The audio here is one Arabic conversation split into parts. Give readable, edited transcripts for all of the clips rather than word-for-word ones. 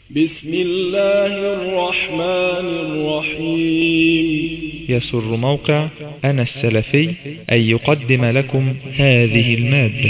بسم الله الرحمن الرحيم. يسر موقع أنا السلفي أن يقدم لكم هذه المادة.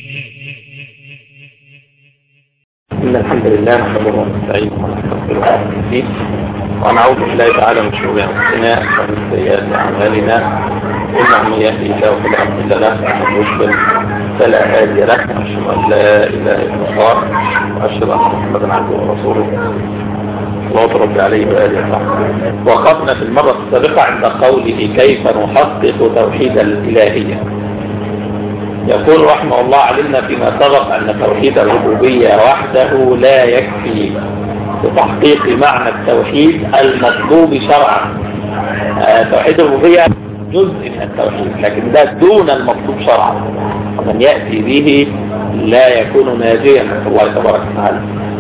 إن الحمد لله نحمده ونستعينه ونستغفره ونعوذ بالله تعالى من شرور أنفسنا ومن سيئات أعمالنا، إنه من يهده الله فلا مضل له ومن يضلل فلا هادي له، أشهد أن لا إله إلا الله وأشهد أن محمدا عبده ورسوله صلوات ربي عليه وآله وصحبه. وقفنا في المرة السابقة عند قوله كيف نحقق توحيد الإلهية. يقول رحمه الله: علمنا فيما سبق أن توحيد الربوبية وحده لا يكفي لتحقيق معنى التوحيد المطلوب شرعا. توحيد الربوبية جزء من التوحيد، لكن ده دون المطلوب شرعا، ومن يأتي به لا يكون ناجيا من الله تبارك وتعالى.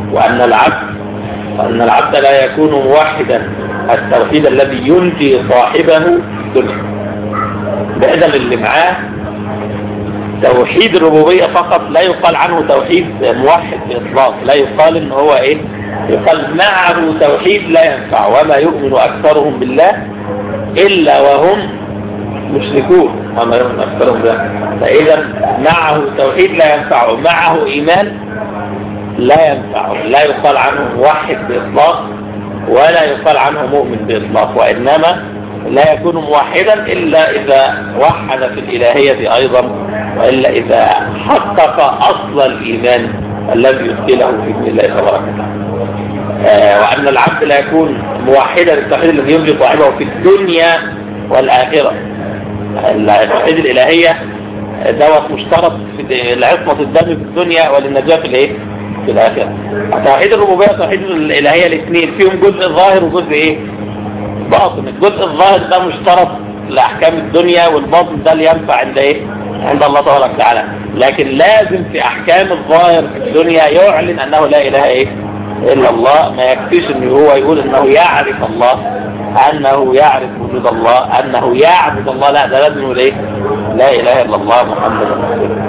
وأن العبد لا يكون موحدا التوحيد الذي ينجي صاحبه في الدنيا. بإذن اللي معاه توحيد الربوبية فقط لا يقال عنه توحيد موحد بإطلاق، لا يقال إن هو يقال معه توحيد لا ينفع، وما يؤمن أكثرهم بالله إلا وهم مشركون، وما يؤمن أكثرهم بالله. فإذا معه توحيد لا ينفع، معه إيمان لا ينفع، لا يقال عنه موحد بإطلاق ولا يقال عنه مؤمن بإطلاق، وإنما لا يكون موحدا إلا إذا وحد في الإلهية أيضا، وإلا إذا حقق أصل الإيمان الذي يدخله في دين الله تبارك وتعالى. وأن العبد لا يكون موحدا للتوحيد الذي ينجي صاحبه في الدنيا والآخرة. التوحيد الإلهية دوت مشترط في العصمة الدم في الدنيا وللنجاة في الآخرة. توحيد الربوبية توحيد الإلهية الاثنين فيهم جزء ظاهر وجزء باطن. الجزء الظاهر ده مشترط لأحكام الدنيا، والباطن ده اللي ينفع عند الله تبارك وتعالى. لكن لازم في أحكام الظاهر في الدنيا يعلن أنه لا إله إلا الله. ما يكفيش أنه هو يقول أنه يعرف الله، أنه يعرف وجود الله، أنه يعبد الله، لا، ده لازم يقول لا إله إلا الله محمد رسول الله.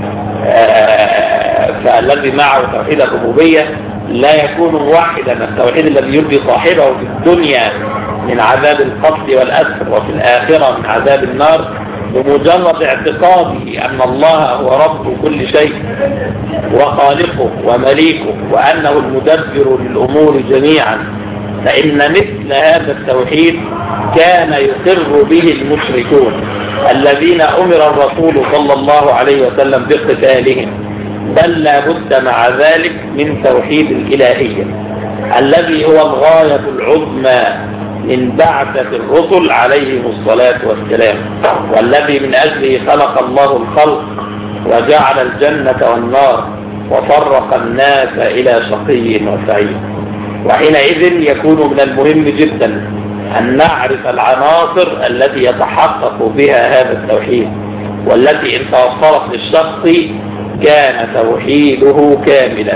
فالذي معه توحيد الربوبية لا يكون موحدا التوحيد الذي ينجي صاحبه في الدنيا من عذاب القتل والأسر، وفي الآخرة من عذاب النار، بمجرد اعتقاده أن الله هو رب كل شيء وخالقه ومليكه، وأنه المدبر للأمور جميعا. فإن مثل هذا التوحيد كان يقر به المشركون الذين أمر الرسول صلى الله عليه وسلم بقتالهم، بل لا بد مع ذلك من توحيد الإلهية الذي هو الغاية العظمى من بعثة الرسل عليهم الصلاة والسلام، والذي من أجله خلق الله الخلق وجعل الجنة والنار وفرق الناس إلى شقي وسعيد. وحينئذ يكون من المهم جدا أن نعرف العناصر التي يتحقق بها هذا التوحيد، والتي إن توفرت للشخص كان توحيده كاملا.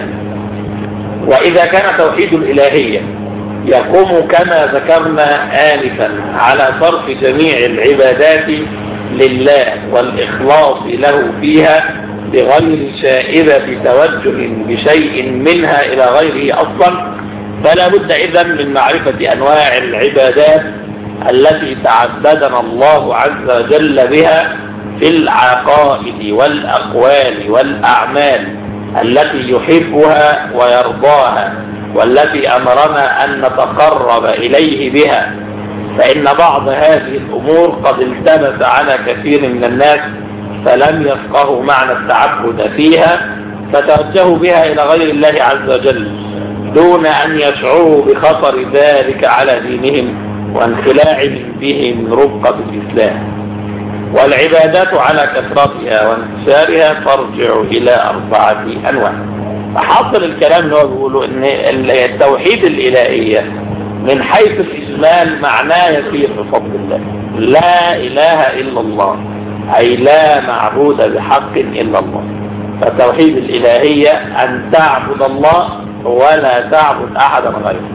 وإذا كان توحيد الإلهية يقوم كما ذكرنا آنفا على صرف جميع العبادات لله والإخلاص له فيها بغير شائبة توجه بشيء منها إلى غيره أصلا، فلا بد إذن من معرفة أنواع العبادات التي تعبدنا الله عز وجل بها في العقائد والأقوال والأعمال التي يحبها ويرضاها، والتي أمرنا أن نتقرب إليه بها. فإن بعض هذه الأمور قد التبس على كثير من الناس فلم يفقهوا معنى التعبد فيها، فتوجهوا بها إلى غير الله عز وجل دون أن يشعروا بخطر ذلك على دينهم وانخلاعهم به من رفقة الإسلام. والعبادات على كثرتها وانتشارها ترجع إلى 4 أنواع. فحاصل الكلام اللي هو بيقوله ان التوحيد الإلهية من حيث الإجمال معناه يسير بفضل الله، لا إله إلا الله، أي لا معبود بحق إلا الله. فتوحيد الإلهية أن تعبد الله ولا تعبد أحدا غيره.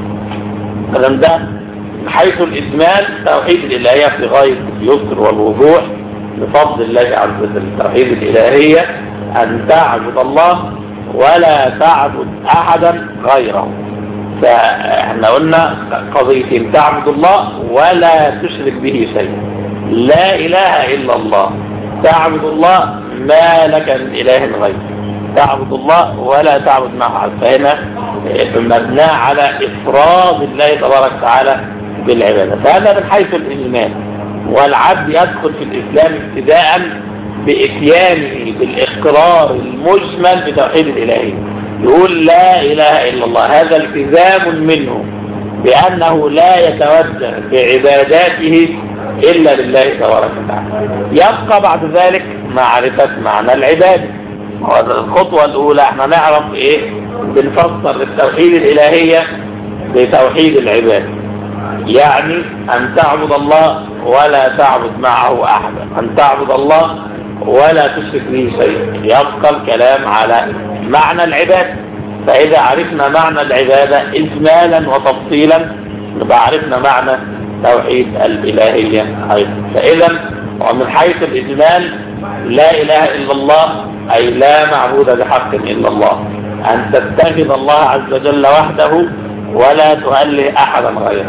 فلن ده من حيث الإجمال توحيد الإلهية في غاية اليسر والوضوح بفضل الله عز وجل. توحيد الإلهية أن تعبد الله ولا تعبد أحدا غيره. فاحنا قلنا قضيتين: تعبد الله ولا تشرك به شيئا، لا إله إلا الله، تعبد الله ما لك من إله غيره، تعبد الله ولا تعبد معه أحد. فهنا مبنى على إفراد الله تبارك وتعالى بالعبادة. فهذا من حيث الإيمان، والعبد يدخل في الإسلام ابتداء بإتيانه بالإقرار المجمل بتوحيد الإلهية، يقول لا إله إلا الله، هذا التزام منه بأنه لا يتوجه بعباداته إلا لله تبارك وتعالى. يبقى بعد ذلك معرفة معنى العبادة. الخطوة الأولى احنا نعرف ايه، بنفسر التوحيد الإلهية بتوحيد العبادة، يعني أن تعبد الله ولا تعبد معه أحدا، أن تعبد الله ولا تشرك به شيئا. يبقى الكلام على معنى العبادة. فإذا عرفنا معنى العبادة إجمالا وتفصيلا نبقى عرفنا معنى توحيد الإلهية أيضا. فإذا ومن حيث الإجمال لا إله إلا الله أي لا معبود بحق إلا الله، أن تتخذ الله عز وجل وحده ولا تؤله أحدا غيره،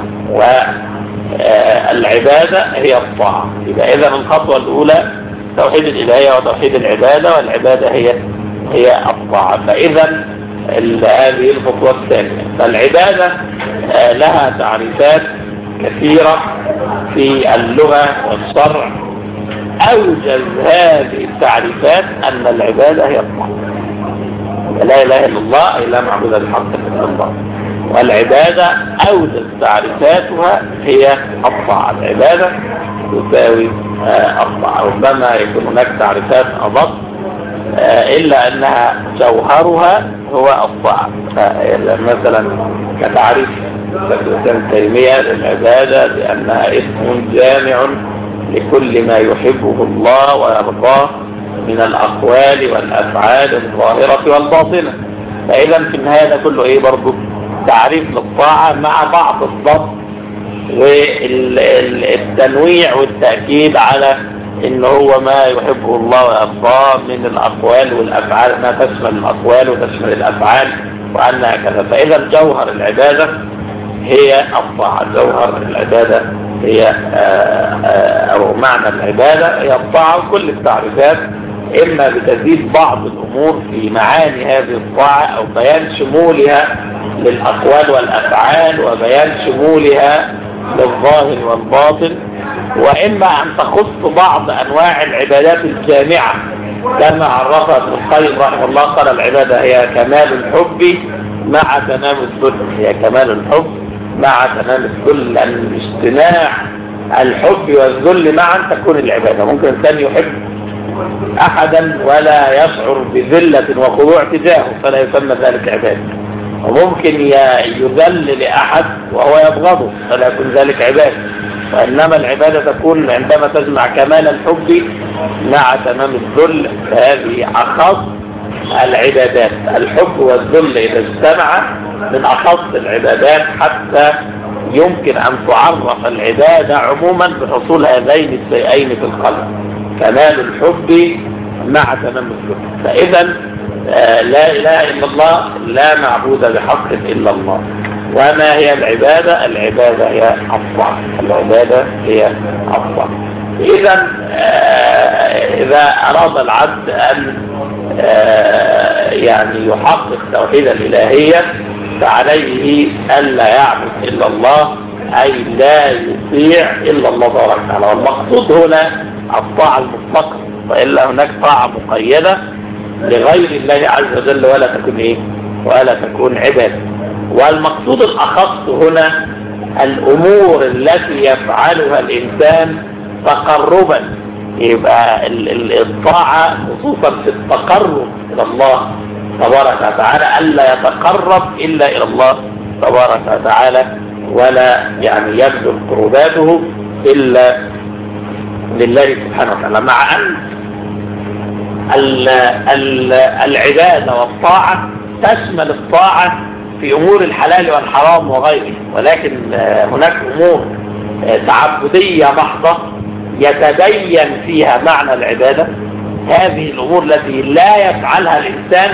والعبادة هي الطاعة. يبقى إذا الخطوة الأولى توحيد الإلهية وتوحيد العبادة، والعبادة هي الطاعة. فإذا هذه الخطوة الثانية. فالعبادة لها تعريفات كثيرة في اللغة والشرع. أوجز هذه التعريفات أن العبادة هي الطاعة. لا إله إلا الله أي لا معبود بحق إلا الله، والعبادة أوجز تعريفاتها هي الطاعة. العبادة تساوي الطاعة. ربما يكون هناك تعريفات أضبط إلا أنها جوهرها هو الطاعة. مثلا كتعريف ابن تيمية للعبادة بأنها اسم جامع لكل ما يحبه الله ويرضاه من الأقوال والأفعال الظاهرة والباطنة. فإذا في النهاية ده كله إيه برضه تعريف للطاعة مع بعض الضبط والتنويع والتأكيد على إن هو ما يحبه الله ويرضاه من الأقوال والأفعال، ما تشمل الأقوال وتشمل الأفعال وأنها كذا. فإذا جوهر العبادة هي الطاعة، جوهر العبادة هي أو معنى العبادة هي الطاعة. وكل التعريفات إما بتزيد بعض الأمور في معاني هذه الطاعة أو بيان شمولها للأقوال والأفعال وبيان شمولها للظاهر والباطن، وإما أن تخص بعض أنواع العبادات الجامعة كما عرفها ابن القيم رحمه الله. قال العبادة هي كمال الحب مع تمام الذل، هي كمال الحب مع تمام الذل، لأن اجتماع الحب والذل معا تكون العبادة. ممكن إنسان يحب أحدا ولا يشعر بذلة وخضوع تجاهه فلا يسمى ذلك عبادة، وممكن يذل لأحد وهو يبغضه فلا يكون ذلك عبادة. وإنما العبادة تكون عندما تجمع كمال الحب مع تمام الذل، فهذه أخص العبادات. الحب والذل إذا اجتمع من أخص العبادات، حتى يمكن أن تعرف العبادة عموما بحصول هذين الشيئين في القلب، كمال الحب مع تمام الذل. فإذا لا إله إلا الله لا معبود بحق إلا الله. وما هي العبادة؟ العبادة هي الطاعة، العبادة هي الطاعة. إذا أراد العبد أن يعني يحقق توحيد الإلهية فعليه ألا يعبد إلا الله، أي لا يطيع إلا الله تبارك وتعالى. والمقصود هنا الطاعة المطلقة، وإلا هناك طاعة مقيدة لغير الله عز وجل ولا تكون إيه؟ ولا تكون عبادة. والمقصود الأخص هنا الأمور التي يفعلها الإنسان تقربا. يبقى الطاعة خصوصا في التقرب إلى الله تبارك وتعالى ألا يتقرب إلا إلى الله تبارك وتعالى، ولا يعني يبذل قرباته إلا لله سبحانه وتعالى. مع أن العبادة والطاعة تشمل الطاعة في أمور الحلال والحرام وغيره، ولكن هناك أمور تعبدية محضة يتبين فيها معنى العبادة. هذه الأمور التي لا يفعلها الإنسان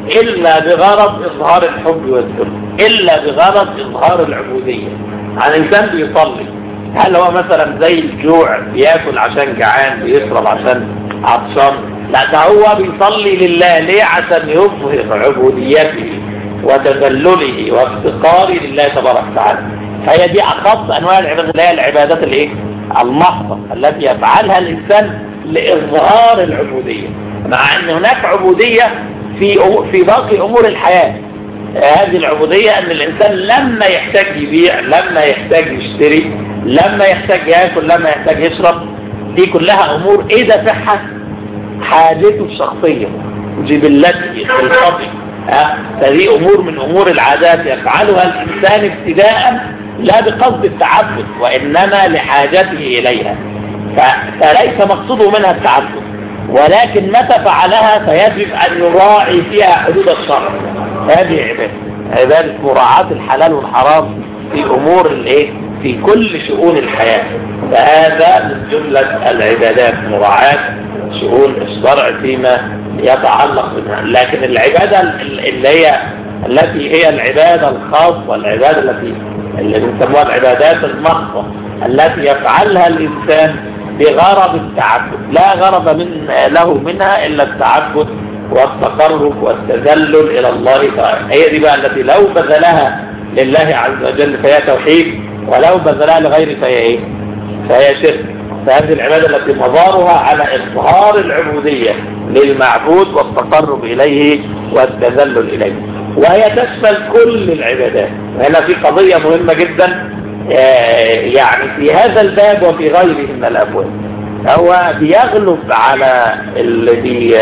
إلا بغرض إظهار الحب والذل، إلا بغرض إظهار العبودية. يعني الإنسان بيصلي، هل هو مثلا زي الجوع بياكل عشان جعان، بيشرب عشان عطشان؟ لا، ده هو بيصلي لله. ليه؟ عشان يظهر عبوديته وتذلله وافتقاره لله تبارك وتعالى. فهي دي أخص أنواع العبادة، اللي هي العبادات الإيه؟ المحضة التي يفعلها الإنسان لإظهار العبودية، مع أن هناك عبودية في باقي أمور الحياة. هذه العبودية أن الإنسان لما يحتاج يبيع، لما يحتاج يشتري، لما يحتاج يأكل، لما يحتاج يشرب، دي كلها أمور إيه دافعها؟ حاجته الشخصية، جبلته، خلقته. فهذه أمور من أمور العادات يفعلها الإنسان ابتداء لا بقصد التعبد، وإنما لحاجته إليها. فليس مقصوده منها التعبد، ولكن متى فعلها فيجب أن يراعي فيها حدود الشرع. هذه عبادة مراعاة الحلال والحرام في أمور الإيه؟ في كل شؤون الحياة. فهذا من جملة العبادات، مراعاة شؤون الشرع فيما يتعلق بها. لكن العبادة التي هي العبادة الخاصة، العبادة اللي بنسموها العبادات المحضة، التي يفعلها الإنسان بغرض التعبد، لا غرض له منها إلا التعبد والتقرب والتذلل إلى الله تعالى. هي دي بقى التي لو بذلها لله عز وجل فهي توحيد، ولو بذلها لغيره فهي إيه؟ فهي شرك. فهذه العبادة التي مظارها على إظهار العبودية للمعبود والتقرب إليه والتذلل إليه، وهي تشمل كل العبادات. وهنا في قضية مهمة جدا، يعني في هذا الباب وفي غيره من الأبواب. هو بيغلب على اللي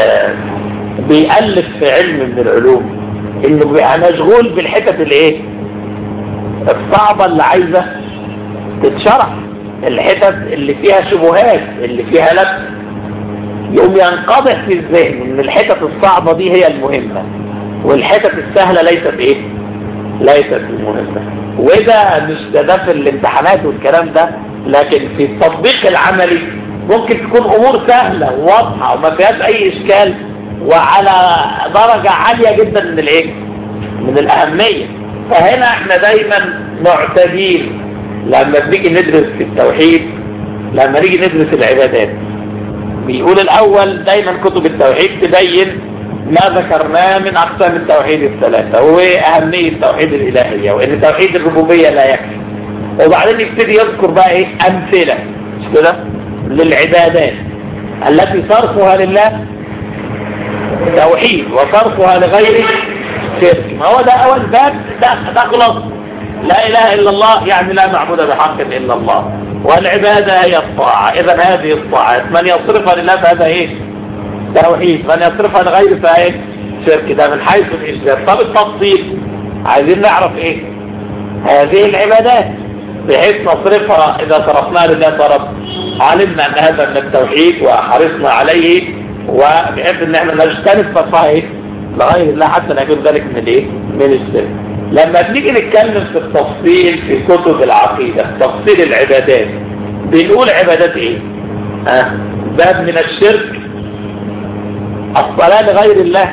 بيألف في علم من العلوم انه بيبقى مشغول بالحتت الايه الصعبة اللي عايزة تتشرح، الحتت اللي فيها شبهات، اللي فيها لبس، يقوم ينقضح في الذهن ان الحتت الصعبة دي هي المهمة، والحتت السهلة ليست المهمة. وده مش ده في الامتحانات والكلام ده، لكن في التطبيق العملي ممكن تكون امور سهلة وواضحة وما فيهاش اي اشكال، وعلى درجة عالية جدا من الايه من الاهمية. فهنا احنا دايما معتدين لما بنيجي ندرس في التوحيد، لما نيجي ندرس العبادات. بيقول الاول دايما كتب التوحيد تبين ما ذكرناه من اقسام التوحيد الثلاثة واهمية توحيد الالهية، وان توحيد الربوبية لا يكفي. وبعدين يبتدي يذكر بقى ايه امثلة مش كده للعبادات التي صرفها لله توحيد وصرفها لغيره شرك. ما هو ده اول باب، ده خلاص لا اله الا الله، يعني لا معبود بحق الا الله، والعبادة هي الطاعة. اذا هذه الطاعات من يصرفها لله فهذا ايه توحيد، من يصرفها لغيره فايه شرك. ده من حيث الإجزاء. طب التفصيل عايزين نعرف ايه هذه العبادات بحيث نصرفها. اذا صرفناها لله صرف علمنا ان هذا من التوحيد وحرصنا عليه، وبحيث ان احنا نجتنب صرفها ايه لغير الله حتى لا يكون ذلك من الايه من الشرك. لما بنيجي نتكلم في التفصيل في كتب العقيدة تفصيل العبادات، بنقول عبادات ايه؟ باب من الشرك الصلاة لغير الله،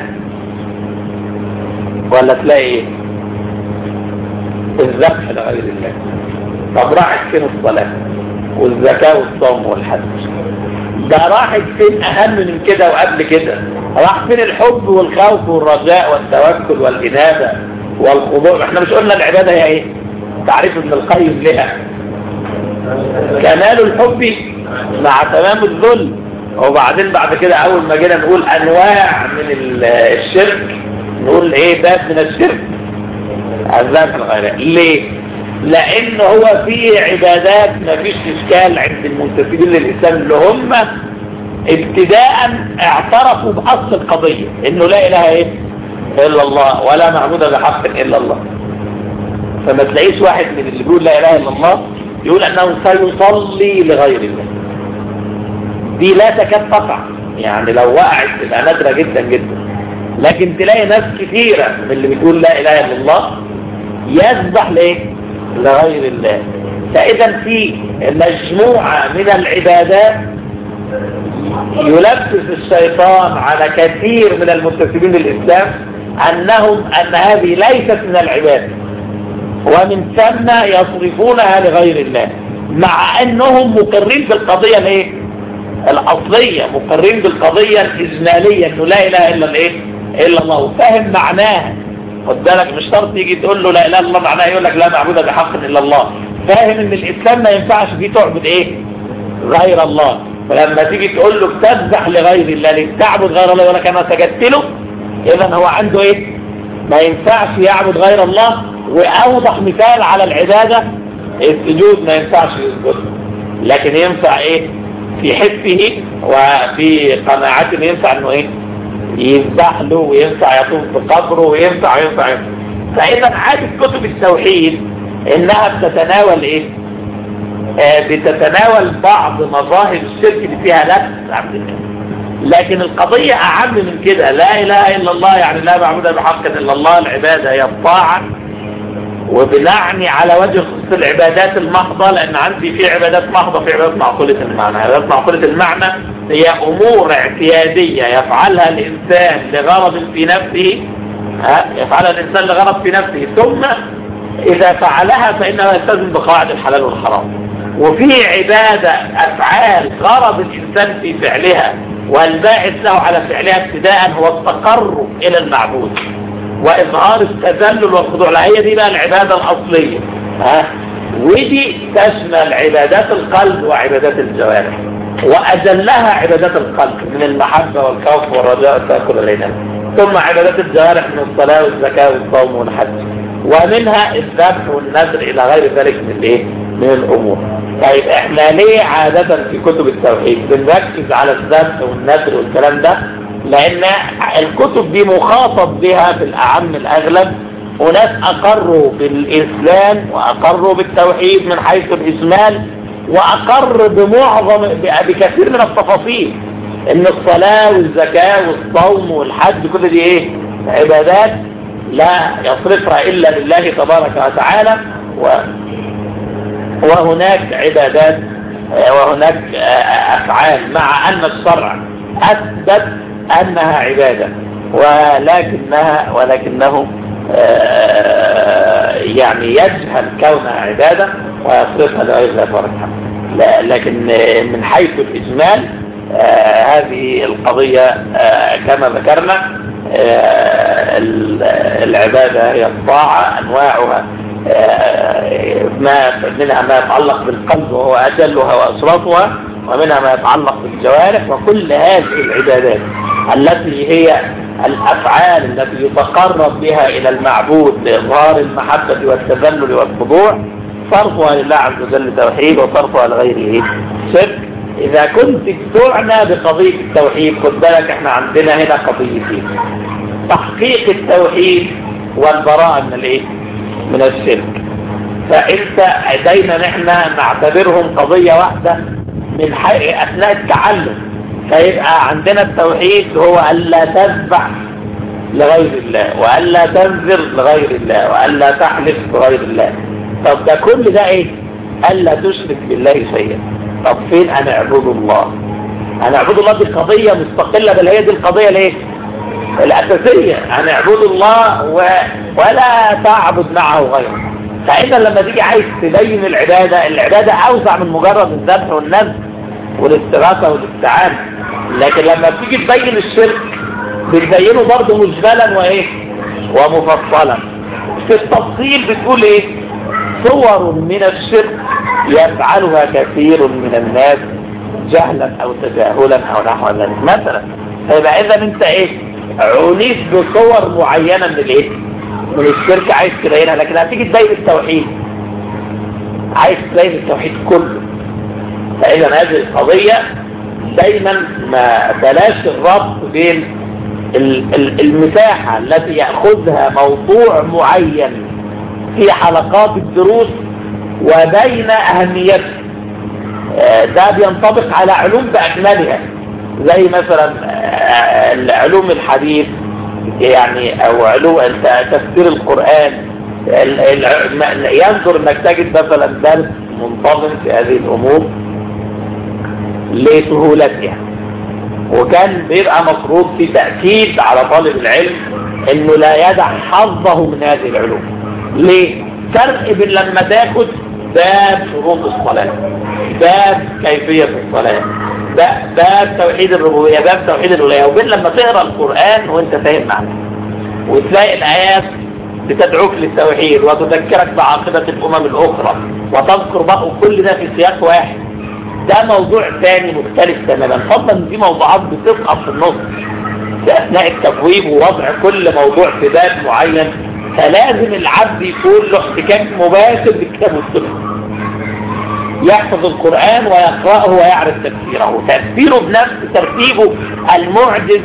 ولا تلاقي ايه الذبح لغير الله. طب راحت فين الصلاة والزكاة والصوم والحج؟ ده راحت فين اهم من كده وقبل كده؟ راح فين الحب والخوف والرجاء والتوكل والإنابة والخضوع؟ احنا مش قلنا العبادة هي ايه؟ تعريف ابن القيم لها كمال الحب مع تمام الذل. وبعدين بعد كده اول ما جينا نقول انواع من الشرك نقول ايه باب من الشرك الذبح الغير. ليه؟ لان هو في عبادات ما فيش اشكال عند المنتسبين للاسلام اللي هم ابتداء اعترفوا باصل القضيه انه لا اله ايه الا الله ولا معبود بحق الا الله. فما تلاقيش واحد من اللي بيقول لا اله الا الله يقول انه سيصلي لغير الله. دي لا تكاد تقع، يعني لو وقعت تبقى نادرة جدا جدا. لكن تلاقي ناس كثيرة من اللي بتقول لا اله الا الله يذبح ليه لغير الله. فاذا في مجموعة من العبادات يلبس الشيطان على كثير من المنتسبين للإسلام أن هذه ليست من العبادة، ومن ثم يصرفونها لغير الله، مع أنهم مقرين بالقضية الايه الأصلية، مقرين بالقضية الإجمالية أنه لا إله إلا الله، وفاهم معناها. خد بالك، مش شرط يجي تقول له لا إله إلا الله معناها يقول لك لا معبود بحق إلا الله. فاهم ان الإسلام ما ينفعش فيه تعبد غير الله. فلما تيجي تقول له تذبح لغير الله، ليه تعبد غير الله، يقول لك انا سجدت له، اذا هو عنده ما ينفعش يعبد غير الله. واوضح مثال على العبادة السجود، ما ينفعش يسجد، لكن ينفع في حسه وفي قناعته، ينفع انه يذبح له، وينفع يطوف بقبره، وينفع. فاذا عادة كتب التوحيد انها بتتناول بتتناول بعض مظاهر الشرك اللي فيها لبس عبد الله، لكن القضية اعم من كده. لا اله الا الله يعني لا معبود بحق الا الله، العبادة هي الطاعة، وبنعني على وجه خصوص العبادات المحضة، لان عندي في عبادات محضة، في عبادات معقولة المعنى. عبادات معقولة المعنى هي امور اعتيادية يفعلها الانسان لغرض في نفسه، يفعلها الانسان لغرض في نفسه، ثم إذا فعلها فإنه يلتزم بقواعد الحلال والحرام. وفي عبادة أفعال غرض الإنسان في فعلها، والباعث له على فعلها ابتداء هو التقرب إلى المعبود وإظهار التذلل والخضوع لها. هي دي بقى العبادة الأصلية، ودي تشمل عبادات القلب وعبادات الجوارح، وأجلها عبادات القلب من المحبة والخوف والرجاء والتوكل علينا، ثم عبادات الجوارح من الصلاة والزكاة والصوم والحج، ومنها الذبح والنذر إلى غير ذلك من الأمور. طيب احنا ليه عادة في كتب التوحيد بنركز على الذبح والنذر والكلام ده؟ لأن الكتب دي مخاطب بها في الأعم الأغلب وناس أقروا بالإسلام وأقروا بالتوحيد من حيث الإجمال، وأقر بكثير من التفاصيل، إن الصلاة والزكاة والصوم والحج كل دي عبادات لا يصرفها إلا لله تبارك وتعالى، وهناك عبادات وهناك أفعال مع أن الشرع أثبت أنها عبادة، ولكنه يعني يجهل كونها عبادة ويصرفها لغير الله تبارك وتعالى. لكن من حيث الإجمال هذه القضية كما ذكرنا، العبادة هي الطاعة أنواعها، منها ما يتعلق بالقلب وهو أجلها وأسرطها، ومنها ما يتعلق بالجوارح. وكل هذه العبادات التي هي الأفعال التي يتقرب بها إلى المعبود لإظهار المحبة والتذلل والخضوع، صرفها لله عز وجل توحيد، وصرفها لغيره شرك. إذا كنت تعنى بقضية التوحيد، خد بالك احنا عندنا هنا قضيتين: تحقيق التوحيد والبراءة من الشرك. فانت دايما احنا نعتبرهم قضية واحدة من اثناء التعلم. فيبقى عندنا التوحيد هو ألا تذبح لغير الله، وألا تنذر لغير الله، وألا تحلف بغير الله. طب ده كل ده ألا تشرك بالله شيئا. طب فين أنا أعبد الله؟ أنا أعبد الله دي قضية مستقلة، بل هي دي القضية الأساسية. أنا أعبد الله ولا تعبد معه غيره. فإذا لما تيجي عايز تبين العبادة أوسع من مجرد الذبح والنذر والاستغاثة والاستعانة. لكن لما تيجي تبين الشرك بتبينه برضه مجملا ومفصلا. في التفصيل بتقول صور من الشرك يفعلها كثير من الناس جهلا أو تجاهلا أو نحو ذلك مثلا. فيبقى إذا أنت عنيت بصور معينة من الشرك عايز تبينها، لكن هتيجي تبين التوحيد عايز تبين التوحيد كله. فإذا هذه القضية دايما ما بلاش الربط بين المساحة التي يأخذها موضوع معين في حلقات الدروس وبين أهميته. ده بينطبق على علوم بأكملها، زي مثلا علوم الحديث أو علوم تفسير القرآن. ينظر انك تجد مثلا درس منتظم في هذه الأمور لسهولتها، وكان بيبقى مفروض في تأكيد على طالب العلم انه لا يدع حظه من هذه العلوم. ليه؟ فرق بين لما تاخد باب شروط الصلاة، باب كيفية الصلاة، باب توحيد الربوبية، باب توحيد الولاية، وبين لما تقرأ القرآن وانت فاهم معنى وتلاقي الآيات بتدعوك للتوحيد وتذكرك بعاقبة الأمم الأخرى وتذكر بقى كل ده في سياق واحد. ده موضوع ثاني مختلف تماما، فضلا دي موضوعات بتسقط في النص في أثناء التبويب ووضع كل موضوع في باب معين، فلازم العبد يكون له احتكاك مباشر بالكتاب والسنة، يحفظ القرآن ويقرأه ويعرف تفسيره، تفسيره بنفس ترتيبه المعجز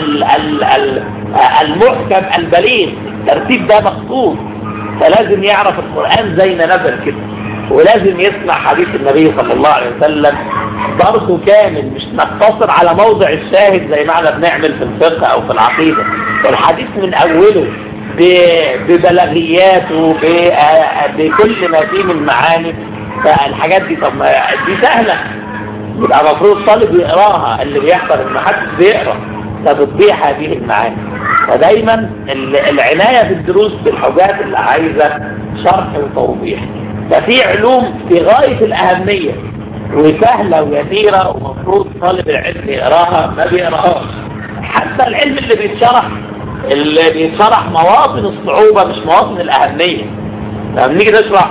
المحكم البليغ، الترتيب ده مخصوص. فلازم يعرف القرآن زي ما نزل كده، ولازم يسمع حديث النبي صلى الله عليه وسلم برضه كامل، مش نقتصر على موضع الشاهد زي ما احنا بنعمل في الفقه او في العقيدة. الحديث من اوله ببلاغياته بكل ما فيه من معاني. فالحاجات دي طب دي سهلة، يبقى المفروض الطالب يقراها، اللي بيحصل ان محدش بيقرا فبتضيع هذه المعاني. فدايما العناية بالدروس بالحاجات اللي عايزة شرح وتوضيح. ففي علوم في غاية الأهمية وسهلة ويسيرة ومفروض طالب العلم يقراها ما بيقراهاش. حتى العلم اللي بيشرح مواطن الصعوبة مش مواطن الأهمية. لما نيجي نشرح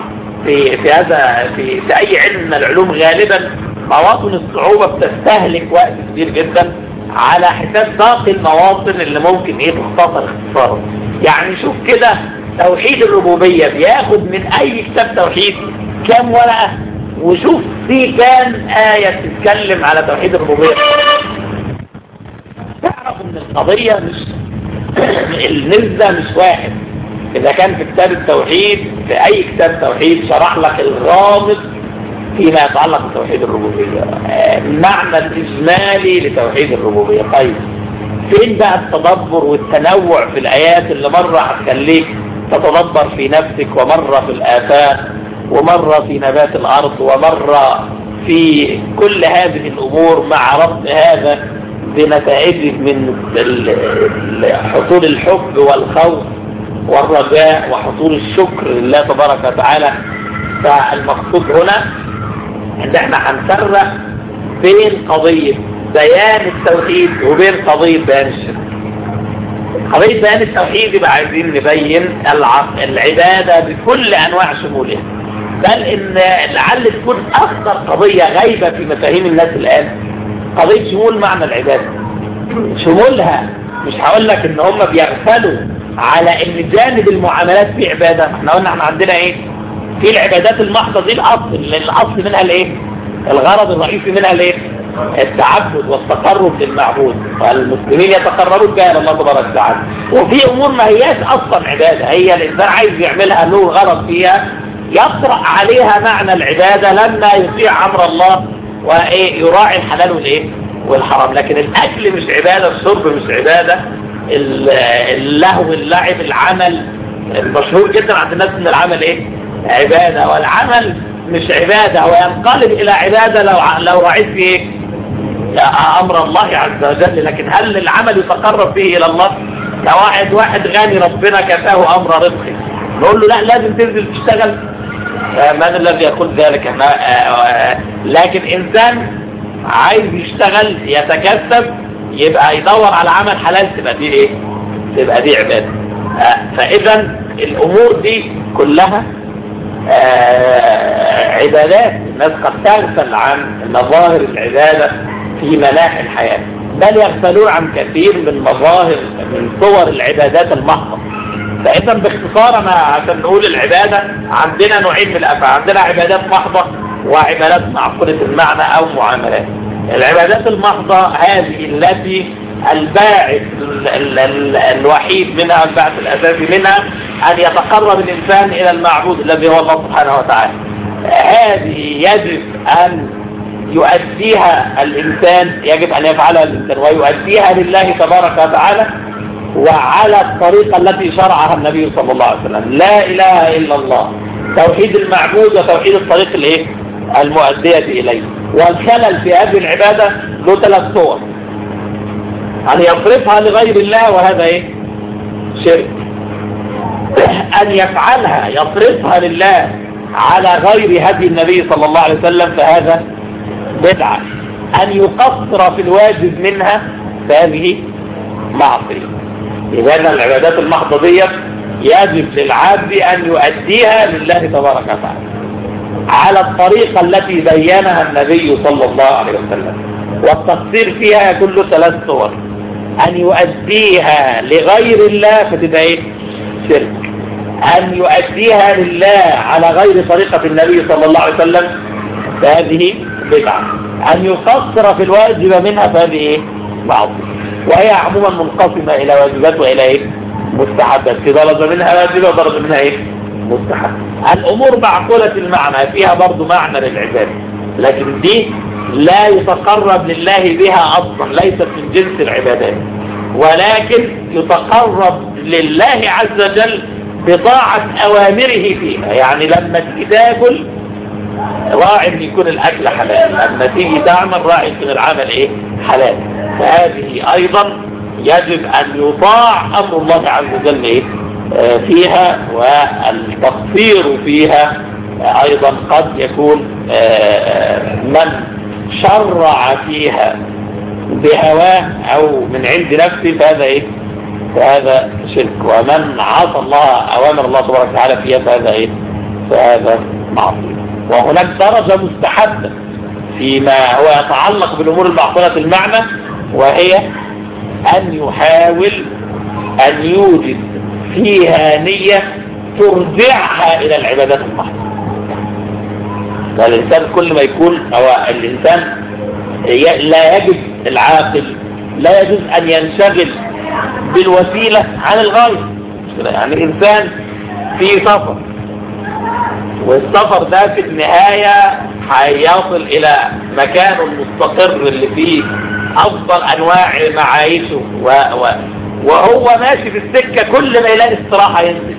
في أي علم من العلوم غالبا مواطن الصعوبة بتستهلك وقت كبير جدا على حساب باقي المواطن اللي ممكن تختصر اختصاره. يعني شوف كده توحيد الربوبية بياخد من أي كتاب توحيد كام ورقة، وشوف في كام آية تتكلم على توحيد الربوبية. تعرف ان القضية مش النسبة مش واحد. إذا كان في كتاب التوحيد في أي كتاب توحيد شرح لك الغامض فيما يتعلق بتوحيد الربوبية، المعنى الإجمالي لتوحيد الربوبية. طيب فين بقى التدبر والتنوع في الآيات اللي مرة هتخليك تتدبر في نفسك، ومرة في الآفاق، ومرة في نبات الأرض، ومرة في كل هذه الأمور، مع ربط هذا بنتائجه من حصول الحب والخوف والرجاء وحصول الشكر لله تبارك وتعالى. فالمقصود هنا ان احنا هنفرق بين قضية بيان التوحيد وبين قضية بيان الشرك. قضية بيان التوحيد يبقى عايزين نبين العبادة بكل انواع شمولها، بل ان لعل تكون اخطر قضية غايبة في مفاهيم الناس الان قضية شمول معنى العبادة. شمولها مش هقول لك ان هم بيغفلوا على ان جانب المعاملات في عبادة. احنا قلنا احنا عندنا ايه في العبادات المحضة دي، الاصل منها الايه، الغرض الرئيسي منها الايه، التعبد والتقرب للمعبود، والمسلمين يتقربون بها الله تبارك وتعالى. وفي امور ما هياش اصلا عبادة، هي الانسان عايز يعملها له غرض فيها، يطرأ عليها معنى العبادة لما يطيع امر الله ويراعي الحلال والايه والحرام. لكن الاكل مش عبادة، الشرب مش عبادة، اللهو اللعب العمل المشهور جدا عند الناس ان العمل ايه عبادة، والعمل مش عبادة وينقلب الى عبادة لو رعيت فيه امر الله عز وجل. لكن هل العمل يتقرب به الى الله؟ لو واحد غني ربنا كفاه امر رزقه نقول له لا لازم تنزل تشتغل؟ من الذي يقول ذلك؟ لكن انسان عايز يشتغل يتكسب يبقى يدور على عمل حلال، تبقى دي ايه؟ تبقى دي عبادة. فاذا الامور دي كلها عبادات. الناس قد تغفل عن مظاهر العبادة في مناحي الحياة، بل يغفلون عن كثير من مظاهر من صور العبادات المحضة. فإذا باختصار أنا عشان نقول العبادة عندنا نوعين من الأفعال، عندنا عبادات محضة وعبادات معقولة المعنى أو معاملات. العبادات المحضة هذه التي الباعث الوحيد منها، الباعث الأساسي منها أن يتقرب الإنسان إلى المعبود الذي هو الله سبحانه وتعالى. هذه يجب أن يؤديها الإنسان، يجب أن يفعلها الإنسان ويؤديها لله تبارك وتعالى وعلى الطريقة التي شرعها النبي صلى الله عليه وسلم. لا إله إلا الله، توحيد المعبود وتوحيد الطريق الايه المؤدية إليه. والخلل في هذه العبادة له 3 صور: أن يصرفها لغير الله، وهذا إيه شرك. أن يفعلها يصرفها لله على غير هدي النبي صلى الله عليه وسلم فهذا بدعة. أن يقصر في الواجب منها فهذه معصية. لأن العبادات المحضة دي يجب للعبد أن يؤديها لله تبارك وتعالى على الطريقة التي بينها النبي صلى الله عليه وسلم. والتقصير فيها كله 3 صور: أن يؤديها لغير الله فتبقى شرك، أن يؤديها لله على غير طريقة النبي صلى الله عليه وسلم فهذه بدعة، أن يقصر في الواجب منها فهذه معصية. وهي عموما منقسمة إلى واجبات وإلى مستحبات، في درجة منها واجبة ودرجة منها مستحب. الأمور معقولة المعنى فيها برضو معنى للعبادة، لكن دي لا يتقرب لله بها أصلا، ليست من جنس العبادات، ولكن يتقرب لله عز وجل بطاعة أوامره فيها. يعني لما تيجي تاكل راعي ان يكون الأكل حلال، لما تيجي تعمل راعي يكون العمل حلال، فهذه أيضا يجب أن يطاع أمر الله عز وجل فيها. والتقصير فيها أيضا قد يكون من شرع فيها بهواه أو من عند نفسه فهذا شرك. ومن عصى الله أوامر الله تبارك وتعالى فيها فهذا معصية. وهناك درجة مستحبة فيما هو يتعلق بالأمور المعقولة المعنى، وهي أن يحاول أن يوجد فيها نية ترجعها إلى العبادات المحضة. فالإنسان كل ما يكون هو الإنسان لا يجب العاقل لا يجوز أن ينشغل بالوسيلة عن الغاية. يعني الإنسان في سفر، والسفر ده في النهاية هيصل إلى مكان المستقر اللي فيه أفضل أنواع معايشه وهو ماشي في السكة كل ما يلاقي استراحة ينزل.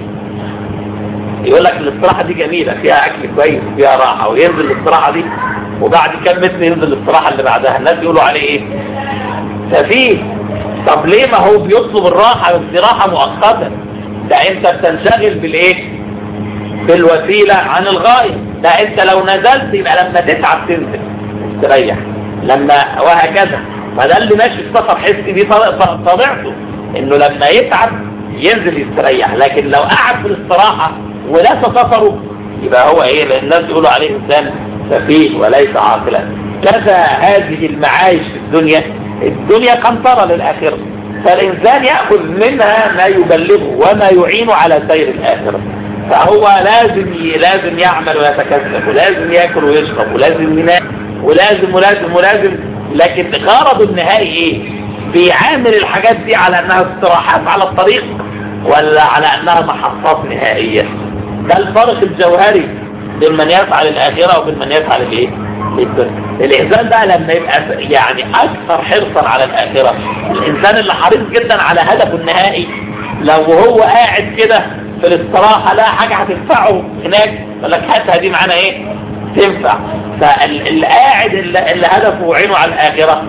يقول لك الاستراحة دي جميلة فيها أكل كويس فيها راحة، وينزل الاستراحة دي وبعد كم متر ينزل الاستراحة اللي بعدها. الناس يقولوا عليه سفيه. طب ليه؟ ما هو بيطلب الراحة بس راحة مؤقتة. ده انت بتنشغل بالوسيلة عن الغاية. ده انت لو نزلت يبقى لما تتعب تنزل تريح وهكذا. فده اللي ماشي في سفر حسي دي طبيعته انه لما يتعب ينزل يستريح. لكن لو قعد في الاستراحة وليس سفره يبقى هو لان الناس يقولوا عليه انسان سفيه وليس عاقلا. كذا هذه المعايش في الدنيا قنطرة للآخرة، فالإنسان يأخذ منها ما يبلغه وما يعينه على سير الآخرة. فهو لازم يعمل ويتكسب، ولازم يأكل ويشرب، ولازم ينام، ولازم. لكن غرض النهائي بيعامل الحاجات دي على أنها استراحات على الطريق ولا على أنها محطات نهائية؟ ده الفرق الجوهري بين من يفعل الآخرة وبين من يفعل الإنسان ده لما يبقى يعني أكثر حرصا على الآخرة. الإنسان اللي حريص جدا على هدفه النهائي لو هو قاعد كده في الاستراحة لا حاجة هتنفعه هناك يقول لك هاتها دي معانا تنفع. فاللي قاعد اللي هدفه وعينه على الآخرة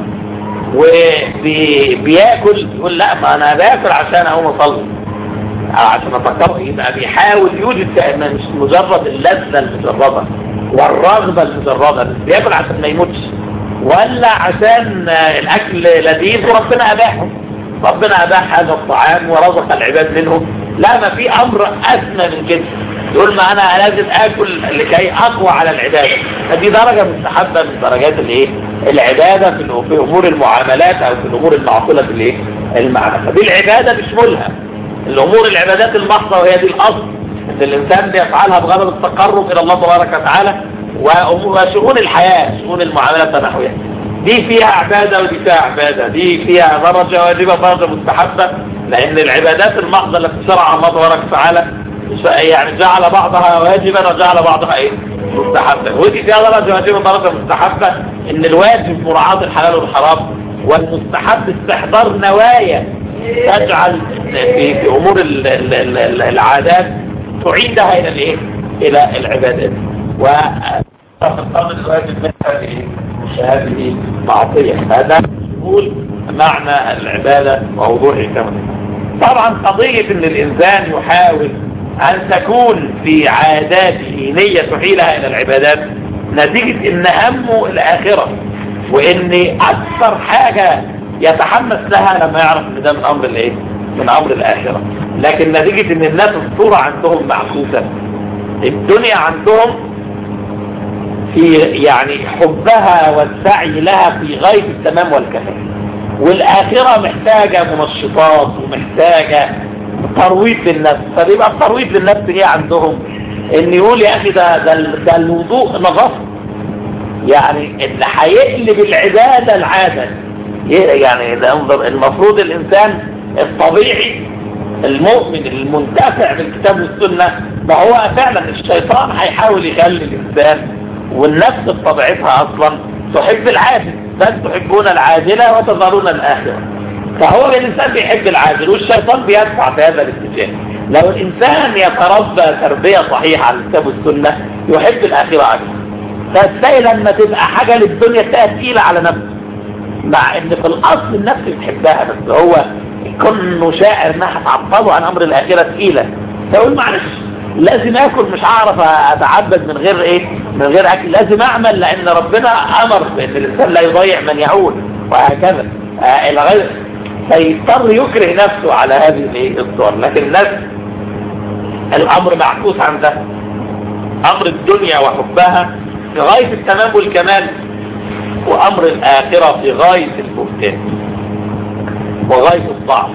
وبياكل يقول لا ما أنا باكل عشان أقوم أصلي عشان أفكر، يبقى بيحاول يوجد مش مجرد اللذة المجربة والرغبة المجربة، بس بياكل عشان ما يموتش ولا عشان الأكل لذيذ وربنا أباحه. ربنا أباح هذا الطعام ورزق العباد منه. لا، ما في أمر أسمى من كده. يقول ما أنا لازم أكل لكي أقوى على العبادة. هذه درجة مستحبة من درجات العبادة في أمور المعاملات أو في الأمور المعقولة المعنى. فدي العبادة بشمولها الأمور العبادات المحضة، وهي دي الأصل ان الانسان بيفعلها بغرض التقرب الى الله تبارك وتعالى. وشؤون الحياة شؤون المعاملات ونحوها دي فيها عبادة ودي فيها عبادة، دي فيها درجة واجبة درجة مستحبة. لان العبادات المحضة التي شرعها الله تبارك وتعالى يعني جعل بعضها واجبا وجعل بعضها مستحبة، ودي فيها درجة واجبة درجة مستحبة. ان الواجب مراعاة الحلال والحرام، والمستحب استحضار نوايا تجعل في امور العادات تعيدها الى العبادات. وتقام الواجب من هذه معصية. هذا يقول معنى العبادة ووضوحه كما طبعا قضية ان الانسان يحاول ان تكون في عاداته نية تحيلها الى العبادات نتيجة ان همه الاخرة، وان اكثر حاجة يتحمس لها لما يعرف ان ده من امر الايه، من امر الاخرة. لكن نتيجة ان الناس الصورة عندهم معكوسة، الدنيا عندهم في يعني حبها والسعي لها في غاية التمام والكمال، والآخرة محتاجة منشطات ومحتاجة ترويض للنفس. فبيبقى الترويض للنفس ايه عندهم؟ ان يقول يا اخي ده الوضوء نظافة، يعني اللي هيقلب العبادة العادة. يعني ده المفروض الانسان الطبيعي المؤمن المنتفع بالكتاب والسنة، ما هو فعلا الشيطان هيحاول يخلي الانسان والنفس بطبيعتها اصلا تحب العاجل، بل تحبون العاجلة وتذرون الآخرة. فهو الإنسان بيحب العاجل والشيطان بيدفع في هذا الاتجاه. لو الإنسان يتربى تربية صحيحة على الكتاب والسنة يحب الآخرة أكثر. فتلاقي لما تبقى حاجة للدنيا تلاقيها تقيلة على نفسه، مع ان في الأصل النفس بتحبها، بس هو كونه شاعر انها هتعطله عن أمر الآخرة تقيلة، فيقول معلش لازم اكل، مش هعرف اتعبد من غير ايه، من غير اكل، لازم اعمل لان ربنا امر بان الانسان لا يضيع من يعول، وهكذا الى غير، فيضطر يكره نفسه على هذه الصور. لكن الناس الامر معكوس عن ده، امر الدنيا وحبها في غاية التمام والكمال، وامر الاخرة في غاية البهتان وغاية الضعف.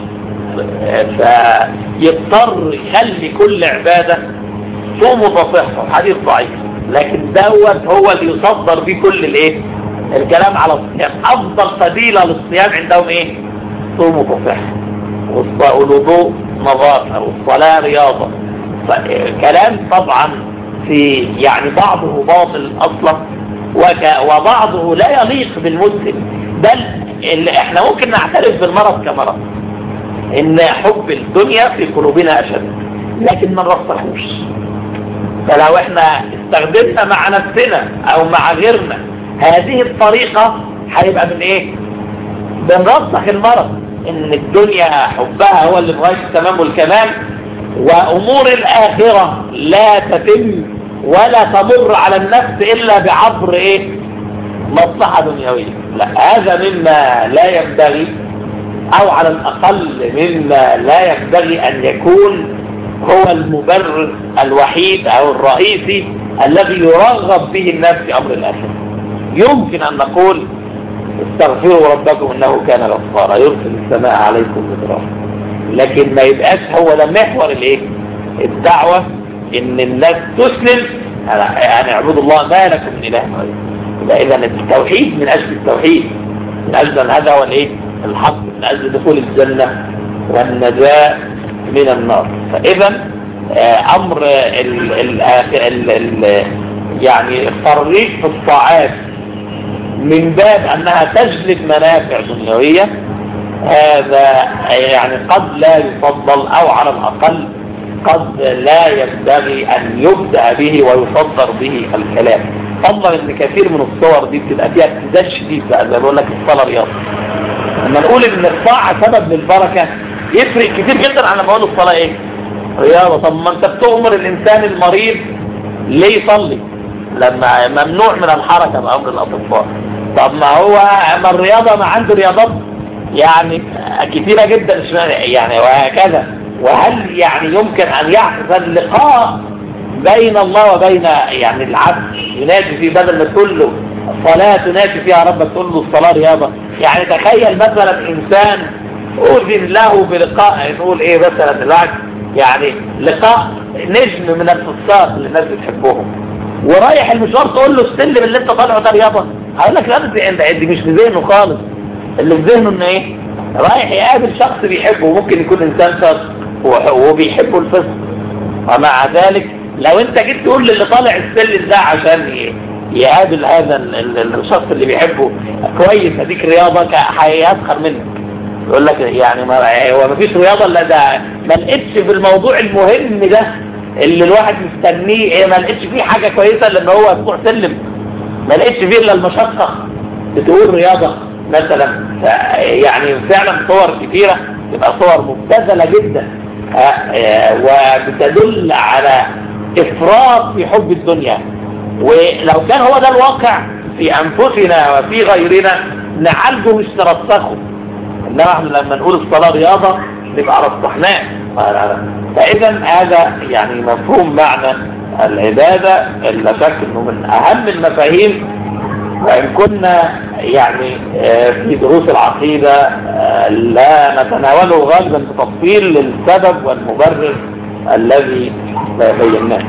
فيضطر يخلي كل عبادة صوم وتصحة، حديث ضعيف، لكن دوت هو اللي يصدر بيه كل الايه الكلام على الصيام. افضل فضيلة للصيام عندهم ايه؟ صوم وتصحة، والوضوء نظافة، والصلاة رياضة. كلام طبعا في يعني بعضه باطل اصلا، وبعضه لا يليق بالمسلم، بل اللي احنا ممكن نعترف بالمرض كمرض، ان حب الدنيا في قلوبنا اشد، لكن ما نرسخوش. فلو احنا استخدمنا مع نفسنا او مع غيرنا هذه الطريقة هيبقى من ايه؟ بنرسخ المرض، ان الدنيا حبها هو اللي بغاية التمام والكمال، وامور الاخرة لا تتم ولا تمر على النفس الا بعبر ايه؟ مصلحة دنيوية. لا، هذا مما لا ينبغي، او على الاقل مما لا ينبغي ان يكون هو المبرر الوحيد او الرئيسي الذي يرغب به الناس في امر الاخره. يمكن ان نقول استغفروا ربكم انه كان غفارا يرسل السماء عليكم مدرارا، لكن ما يبقاش هو ده محور الايه؟ الدعوه، ان الناس تسلم يعني اعبدوا الله ما لكم من اله غيره. اذا التوحيد من اجل التوحيد، من اجل ان هذا هو الايه؟ الحق، من اجل دخول الجنه والنجاه من النار. فاذا امر يعني الترغيب في الطاعات من باب انها تجلب منافع دنيويه، هذا يعني قد لا يفضل، او على الاقل قد لا ينبغي ان يبدأ به ويصدر به الكلام. فضلا ان كثير من الصور دي بتبقى فيها ابتزاز شديد، بقى زي بقول لك الصلاه رياضه. لما نقول ان الطاعه سبب للبركه يفرق كتير جدا عن لما اقول الصلاه ايه؟ رياضه. طب ما انت بتؤمر الانسان المريض ليه يصلي لما ممنوع من الحركه بامر الاطباء؟ طب ما هو اما الرياضه ما عنده رياضات يعني كثيره جدا يعني، وهكذا. وهل يعني يمكن ان يحصل اللقاء بين الله وبين يعني العبد ينادي فيه، بدل ما تقول له الصلاة تنادي فيها ربك تقول له الصلاة رياضة؟ يعني تخيل مثلا انسان أذن له بلقاء، نقول ايه مثلا العكس، يعني لقاء نجم من الفساق اللي الناس بتحبهم، ورايح المشوار تقول له السلم اللي انت طالعه ده رياضة؟ هقول لك لا، دي مش في ذهنه خالص. اللي في ذهنه ان ايه؟ رايح يقابل شخص بيحبه، وممكن يكون انسان فاسق وبيحبه الفسق. ومع ذلك لو انت جيت تقول للي طالع السلم ده عشان يقابل هذا الشخص اللي بيحبه كويس هديك رياضة، هيسخر منك، يقول لك يعني هو مفيش رياضة الا ده، ما لقيتش في الموضوع المهم ده اللي الواحد مستنيه، ما لقيتش فيه حاجة كويسة لان هو يطلع سلم، ما لقيتش فيه الا المشقة، بتقول رياضة مثلا. يعني فعلا صور كثيرة تبقى صور مبتذلة جدا وبتدل على إفراط في حب الدنيا. ولو كان هو ده الواقع في أنفسنا وفي غيرنا نعالجه مش نرسخه، إنما احنا لما نقول الصلاة رياضة نبقى رسخناه. فإذا هذا يعني مفهوم معنى العبادة لا شك إنه من أهم المفاهيم، وإن كنا يعني في دروس العقيدة لا نتناوله غالبا بتفصيل للسبب والمبرر الذي بيناه.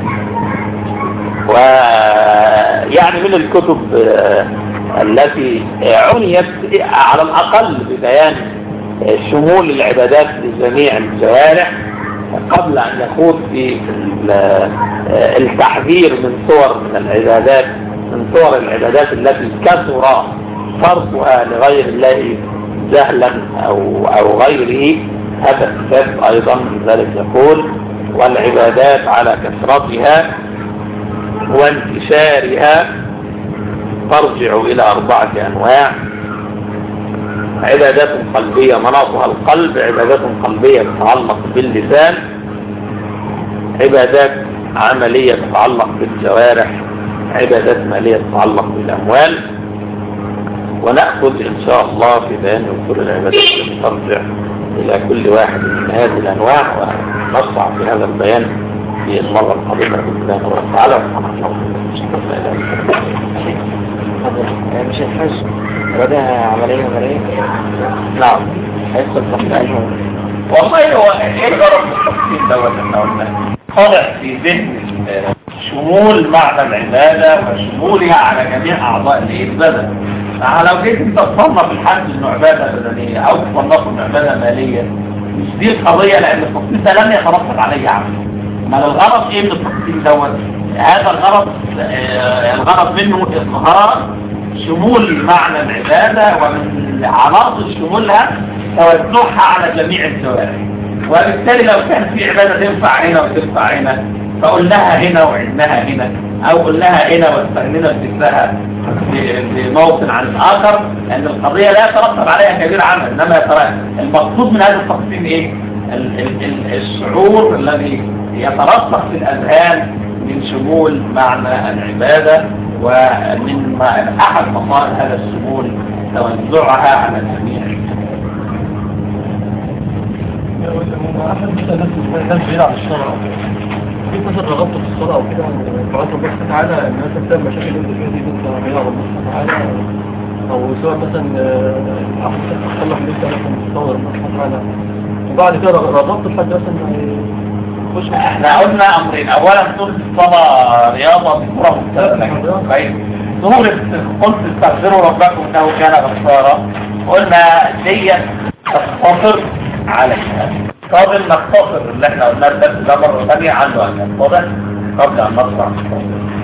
ويعني من الكتب التي عنيت على الأقل ببيان شمول العبادات لجميع الجوارح قبل أن يخوض في التحذير من صور العبادات التي كثر صرفها لغير الله جهلا أو غيره. هذا الكتاب أيضا لذلك يقول: والعبادات على كثرتها وانتشارها ترجع إلى 4 أنواع: عبادات قلبية مناطها القلب، عبادات قلبية تتعلق باللسان، عبادات عملية تتعلق بالجوارح، عبادات مالية تتعلق بالأموال. ونأخذ إن شاء الله في بيان أصول العبادات التي ترجع إلى كل واحد من هذه الأنواع، ونشرع في هذا البيان في المرة القادمة بإذن الله تعالى. مش الحج وده عملية عملية؟ نعم. هيحصل تحقيق. والله هو ايه الغرض من التفصيل دوت احنا قلنا طالع في ذهن شمول معنى العبادة وشمولها على جميع أعضاء البدن. لو جيت انت تصنف الحج انه عبادة بدنية أو تصنفه انه عبادة مالية، مش دي القضية، لأن التفصيل ده لم يترتب عليه عمل. ما الغرض ايه من التفصيل دوت؟ هذا الغرض منه إظهار شمول معنى العبادة ومن عناصر شمولها توزعها على جميع الجوارح. وبالتالي لو كان في عبادة تنفع هنا وتنفع هنا فقلناها هنا وعدناها هنا، أو قلناها هنا واستغنينا بذكرها بموطن عن الآخر، لأن القضية لا يترتب عليها كبير عمل. إنما المقصود من هذا التقسيم إيه؟ الشعور الذي يترسخ في الأذهان من شمول معنى العبادة، ومن أحد مصادر هذا الشمول توزعها على الجميع. أحد الناس بعيد عن الشرع، في مثلا رغبت في الصلاة أو كده فعلت الله تعالى إن مثلا بسبب مشاكل اللي فيها دي كنت بعيد عن الله تعالى، أو سواء مثلا أحد تصلح اللي أنت مثلا تصور الله تعالى، وبعد كده رغبت الحاج مثلا احنا قلنا امرين: اولا سورة الصلاة رياضة بصورة مختلفة. سورة قلت استغفروا ربكم انه كان غفارا، قلنا دي تختصر عليها. طب نختصر اللي احنا قلناه الدرس ده مرة ثانية عنه ان يتضح قبل ان نطلع.